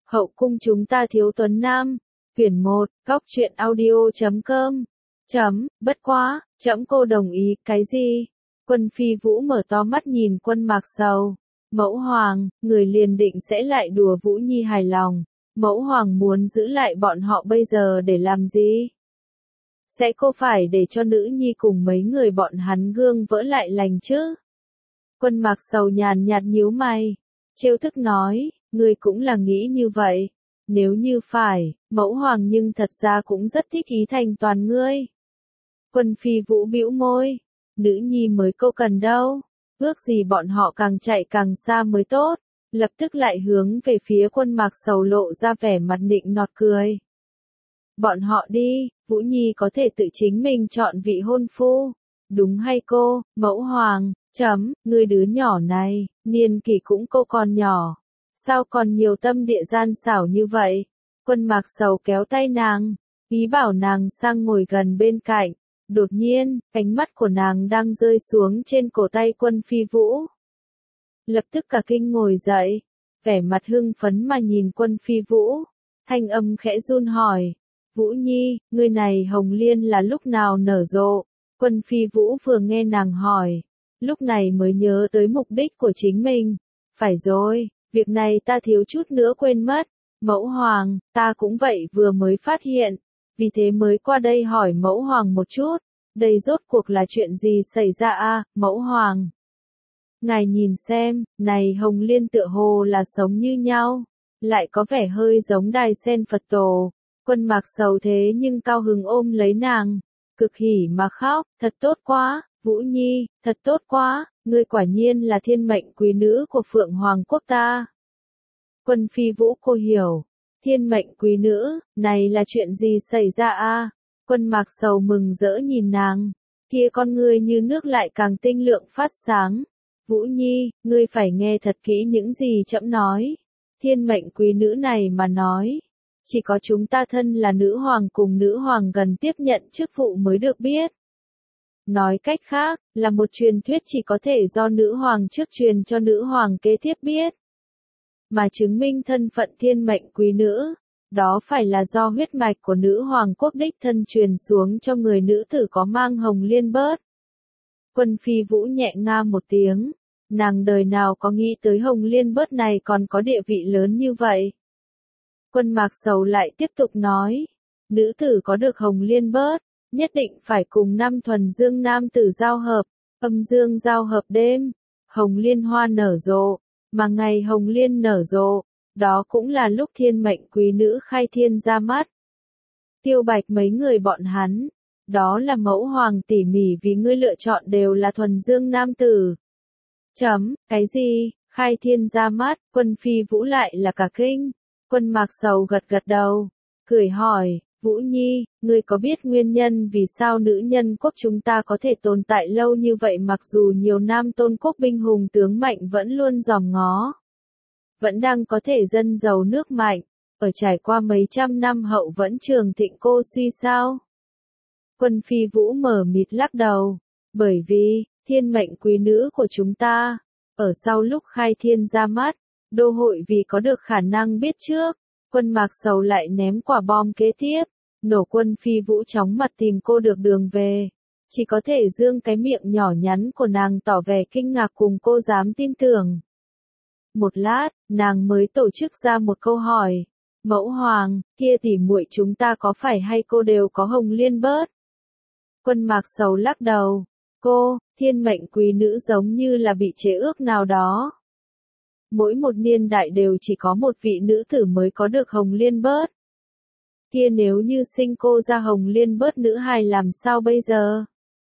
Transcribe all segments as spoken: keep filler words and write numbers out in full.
Hậu cung chúng ta thiếu tuấn nam. Quyển một, góc truyện audio chấm com. Chấm, bất quá, trẫm cô đồng ý, cái gì? Quân Phi Vũ mở to mắt nhìn Quân Mạc Sầu. Mẫu hoàng, người liền định sẽ lại đùa Vũ Nhi hài lòng. Mẫu hoàng muốn giữ lại bọn họ bây giờ để làm gì? Sẽ cô phải để cho nữ nhi cùng mấy người bọn hắn gương vỡ lại lành chứ? Quân Mạc Sầu nhàn nhạt nhíu mày, trêu thức nói, ngươi cũng là nghĩ như vậy. Nếu như phải, mẫu hoàng nhưng thật ra cũng rất thích ý thành toàn ngươi. Quân Phi Vũ bĩu môi, nữ nhi mới câu cần đâu, ước gì bọn họ càng chạy càng xa mới tốt. Lập tức lại hướng về phía Quân Mạc Sầu lộ ra vẻ mặt nịnh nọt cười. Bọn họ đi, Vũ Nhi có thể tự chính mình chọn vị hôn phu. Đúng hay cô, mẫu hoàng, chấm, ngươi đứa nhỏ này, niên kỷ cũng cô còn nhỏ. Sao còn nhiều tâm địa gian xảo như vậy? Quân Mạc Sầu kéo tay nàng, ý bảo nàng sang ngồi gần bên cạnh. Đột nhiên, ánh mắt của nàng đang rơi xuống trên cổ tay Quân Phi Vũ. Lập tức cả kinh ngồi dậy, vẻ mặt hưng phấn mà nhìn Quân Phi Vũ. Thanh âm khẽ run hỏi, Vũ Nhi, ngươi này hồng liên là lúc nào nở rộ? Quân Phi Vũ vừa nghe nàng hỏi, lúc này mới nhớ tới mục đích của chính mình. Phải rồi, việc này ta thiếu chút nữa quên mất. Mẫu hoàng, ta cũng vậy vừa mới phát hiện, vì thế mới qua đây hỏi mẫu hoàng một chút. Đây rốt cuộc là chuyện gì xảy ra a, mẫu hoàng? Ngài nhìn xem, này hồng liên tựa hồ là sống như nhau, lại có vẻ hơi giống đài sen Phật tổ. Quân Mạc Sầu thế nhưng cao hứng ôm lấy nàng, cực hỉ mà khóc, thật tốt quá, Vũ Nhi, thật tốt quá, ngươi quả nhiên là thiên mệnh quý nữ của Phượng Hoàng quốc ta. Quân Phi Vũ cô hiểu, thiên mệnh quý nữ, này là chuyện gì xảy ra a? Quân Mạc Sầu mừng rỡ nhìn nàng, kia con ngươi như nước lại càng tinh lượng phát sáng. Vũ Nhi, ngươi phải nghe thật kỹ những gì trẫm nói. Thiên mệnh quý nữ này mà nói, chỉ có chúng ta thân là nữ hoàng cùng nữ hoàng gần tiếp nhận chức vụ mới được biết. Nói cách khác, là một truyền thuyết chỉ có thể do nữ hoàng trước truyền cho nữ hoàng kế tiếp biết. Mà chứng minh thân phận thiên mệnh quý nữ, đó phải là do huyết mạch của nữ hoàng quốc đích thân truyền xuống cho người nữ tử có mang hồng liên bớt. Quân Phi Vũ nhẹ nga một tiếng, nàng đời nào có nghĩ tới hồng liên bớt này còn có địa vị lớn như vậy. Quân Mạc Sầu lại tiếp tục nói, nữ tử có được hồng liên bớt, nhất định phải cùng năm thuần dương nam tử giao hợp, âm dương giao hợp đêm, hồng liên hoa nở rộ, mà ngày hồng liên nở rộ, đó cũng là lúc thiên mệnh quý nữ khai thiên ra mắt. Tiêu Bạch mấy người bọn hắn, đó là mẫu hoàng tỉ mỉ vì ngươi lựa chọn đều là thuần dương nam tử. Chấm, cái gì, khai thiên ra mắt, Quân Phi Vũ lại là cả kinh. Quân Mạc Sầu gật gật đầu, cười hỏi, Vũ Nhi, ngươi có biết nguyên nhân vì sao nữ nhân quốc chúng ta có thể tồn tại lâu như vậy mặc dù nhiều nam tôn quốc binh hùng tướng mạnh vẫn luôn giòm ngó? Vẫn đang có thể dân giàu nước mạnh, ở trải qua mấy trăm năm hậu vẫn trường thịnh cô suy sao? Quân Phi Vũ mở mịt lắc đầu, bởi vì, thiên mệnh quý nữ của chúng ta, ở sau lúc khai thiên ra mắt, đô hội vì có được khả năng biết trước, Quân Mạc Sầu lại ném quả bom kế tiếp, nổ Quân Phi Vũ chóng mặt tìm cô được đường về. Chỉ có thể dương cái miệng nhỏ nhắn của nàng tỏ vẻ kinh ngạc cùng cô dám tin tưởng. Một lát, nàng mới tổ chức ra một câu hỏi, mẫu hoàng, kia tỉ muội chúng ta có phải hay cô đều có hồng liên bớt? Quân Mạc Sầu lắc đầu, cô, thiên mệnh quý nữ giống như là bị chế ước nào đó. Mỗi một niên đại đều chỉ có một vị nữ tử mới có được hồng liên bớt. Kia nếu như sinh cô ra hồng liên bớt nữ hài làm sao bây giờ?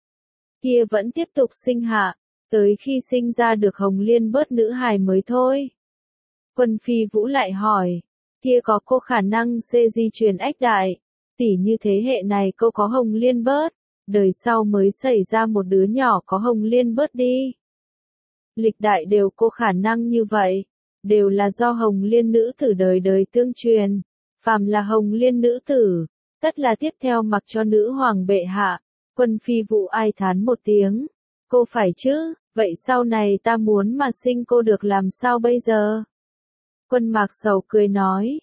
Kia vẫn tiếp tục sinh hạ, tới khi sinh ra được hồng liên bớt nữ hài mới thôi. Quân Phi Vũ lại hỏi, kia có cô khả năng xê di truyền ách đại, tỉ như thế hệ này cô có hồng liên bớt, đời sau mới xảy ra một đứa nhỏ có hồng liên bớt đi. Lịch đại đều có khả năng như vậy, đều là do hồng liên nữ tử đời đời tương truyền, phàm là hồng liên nữ tử, tất là tiếp theo mặc cho nữ hoàng bệ hạ. Quân Phi Vũ ai thán một tiếng, cô phải chứ, vậy sau này ta muốn mà sinh cô được làm sao bây giờ? Quân Mạc Sầu cười nói,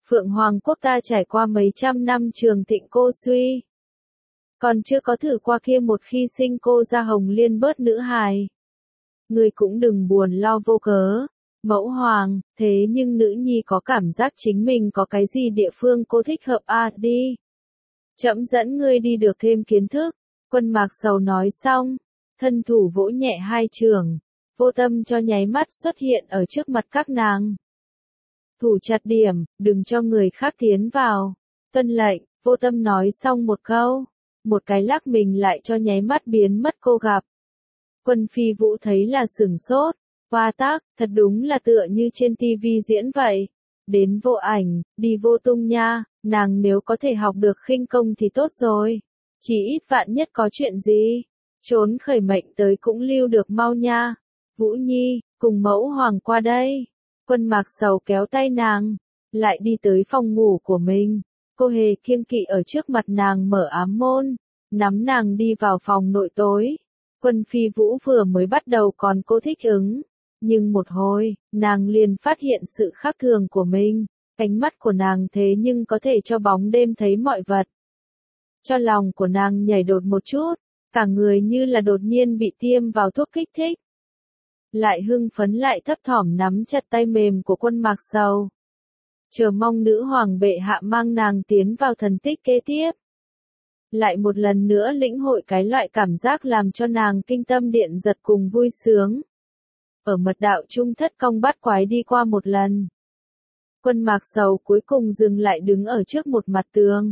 Phượng Hoàng quốc ta trải qua mấy trăm năm trường thịnh cô suy. Còn chưa có thử qua kia một khi sinh cô ra hồng liên bớt nữ hài. Ngươi cũng đừng buồn lo vô cớ. Mẫu hoàng, thế nhưng nữ nhi có cảm giác chính mình có cái gì địa phương cô thích hợp à đi. Trẫm dẫn ngươi đi được thêm kiến thức. Quân Mạc Sầu nói xong, thân thủ vỗ nhẹ hai trường, Vô Tâm cho nháy mắt xuất hiện ở trước mặt các nàng. Thủ chặt điểm, đừng cho người khác tiến vào. Tuân lệnh, Vô Tâm nói xong một câu, một cái lắc mình lại cho nháy mắt biến mất cô gặp. Quân Phi Vũ thấy là sửng sốt, hoa tác, thật đúng là tựa như trên tivi diễn vậy. Đến vô ảnh, đi vô tung nha, nàng nếu có thể học được khinh công thì tốt rồi. Chỉ ít vạn nhất có chuyện gì, trốn khởi mệnh tới cũng lưu được mau nha. Vũ Nhi, cùng mẫu hoàng qua đây. Quân Mạc Sầu kéo tay nàng, lại đi tới phòng ngủ của mình. Cô hề kiêng kỵ ở trước mặt nàng mở ám môn, nắm nàng đi vào phòng nội tối. Quân Phi Vũ vừa mới bắt đầu còn cô thích ứng, nhưng một hồi, nàng liền phát hiện sự khác thường của mình. Ánh mắt của nàng thế nhưng có thể cho bóng đêm thấy mọi vật. Cho lòng của nàng nhảy đột một chút, cả người như là đột nhiên bị tiêm vào thuốc kích thích. Lại hưng phấn lại thấp thỏm nắm chặt tay mềm của Quân Mạc Sầu. Chờ mong nữ hoàng bệ hạ mang nàng tiến vào thần tích kế tiếp. Lại một lần nữa lĩnh hội cái loại cảm giác làm cho nàng kinh tâm điện giật cùng vui sướng. Ở mật đạo trung thất công bắt quái đi qua một lần. Quân Mạc Sầu cuối cùng dừng lại đứng ở trước một mặt tường.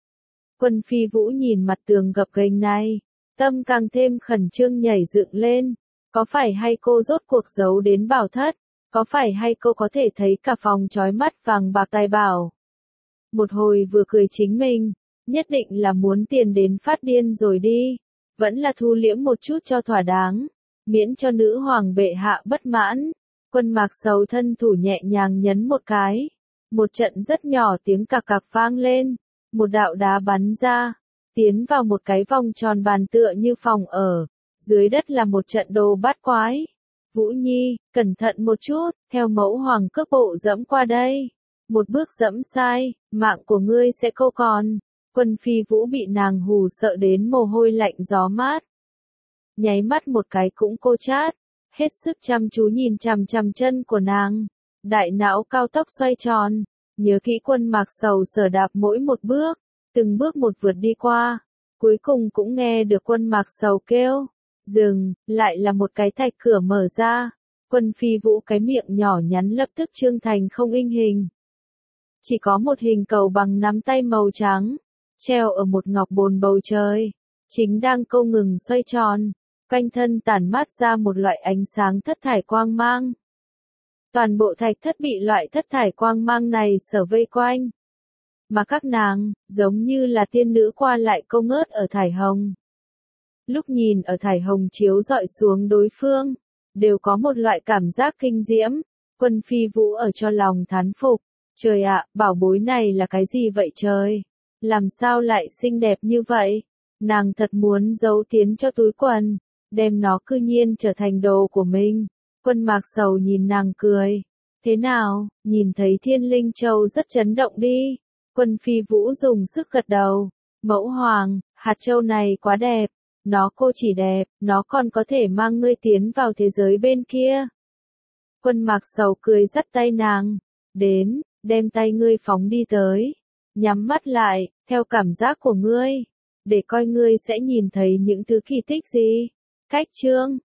Quân Phi Vũ nhìn mặt tường gập ghềnh này, tâm càng thêm khẩn trương nhảy dựng lên. Có phải hay cô rốt cuộc giấu đến bảo thất? Có phải hay cô có thể thấy cả phòng chói mắt vàng bạc tài bảo? Một hồi vừa cười chính mình, nhất định là muốn tiền đến phát điên rồi đi. Vẫn là thu liễm một chút cho thỏa đáng, miễn cho nữ hoàng bệ hạ bất mãn. Quân Mạc Sầu thân thủ nhẹ nhàng nhấn một cái. Một trận rất nhỏ tiếng cạc cạc vang lên. Một đạo đá bắn ra, tiến vào một cái vòng tròn bàn tựa như phòng ở. Dưới đất là một trận đồ bát quái. Vũ Nhi, cẩn thận một chút, theo mẫu hoàng cước bộ dẫm qua đây. Một bước dẫm sai, mạng của ngươi sẽ cô còn. Quân Phi Vũ bị nàng hù sợ đến mồ hôi lạnh gió mát. Nháy mắt một cái cũng cô chát, hết sức chăm chú nhìn chằm chằm chân của nàng. Đại não cao tốc xoay tròn, nhớ kỹ Quân Mạc Sầu sở đạp mỗi một bước, từng bước một vượt đi qua. Cuối cùng cũng nghe được Quân Mạc Sầu kêu. Dừng, lại là một cái thạch cửa mở ra. Quân Phi Vũ cái miệng nhỏ nhắn lập tức trương thành không in hình. Chỉ có một hình cầu bằng nắm tay màu trắng, treo ở một ngọc bồn bầu trời, chính đang câu ngừng xoay tròn, quanh thân tản mát ra một loại ánh sáng thất thải quang mang. Toàn bộ thạch thất bị loại thất thải quang mang này sở vây quanh. Mà các nàng, giống như là tiên nữ qua lại câu ngớt ở thải hồng. Lúc nhìn ở thải hồng chiếu dọi xuống đối phương, đều có một loại cảm giác kinh diễm. Quân Phi Vũ ở cho lòng thán phục. Trời ạ, bảo bối này là cái gì vậy trời? Làm sao lại xinh đẹp như vậy? Nàng thật muốn giấu tiến cho túi quần, đem nó cư nhiên trở thành đồ của mình. Quân Mạc Sầu nhìn nàng cười. Thế nào, nhìn thấy Thiên Linh Châu rất chấn động đi. Quân Phi Vũ dùng sức gật đầu. Mẫu hoàng, hạt châu này quá đẹp. Nó cô chỉ đẹp, nó còn có thể mang ngươi tiến vào thế giới bên kia. Quân Mạc Sầu cười dắt tay nàng. Đến, đem tay ngươi phóng đi tới. Nhắm mắt lại, theo cảm giác của ngươi. Để coi ngươi sẽ nhìn thấy những thứ kỳ tích gì. Cách chương.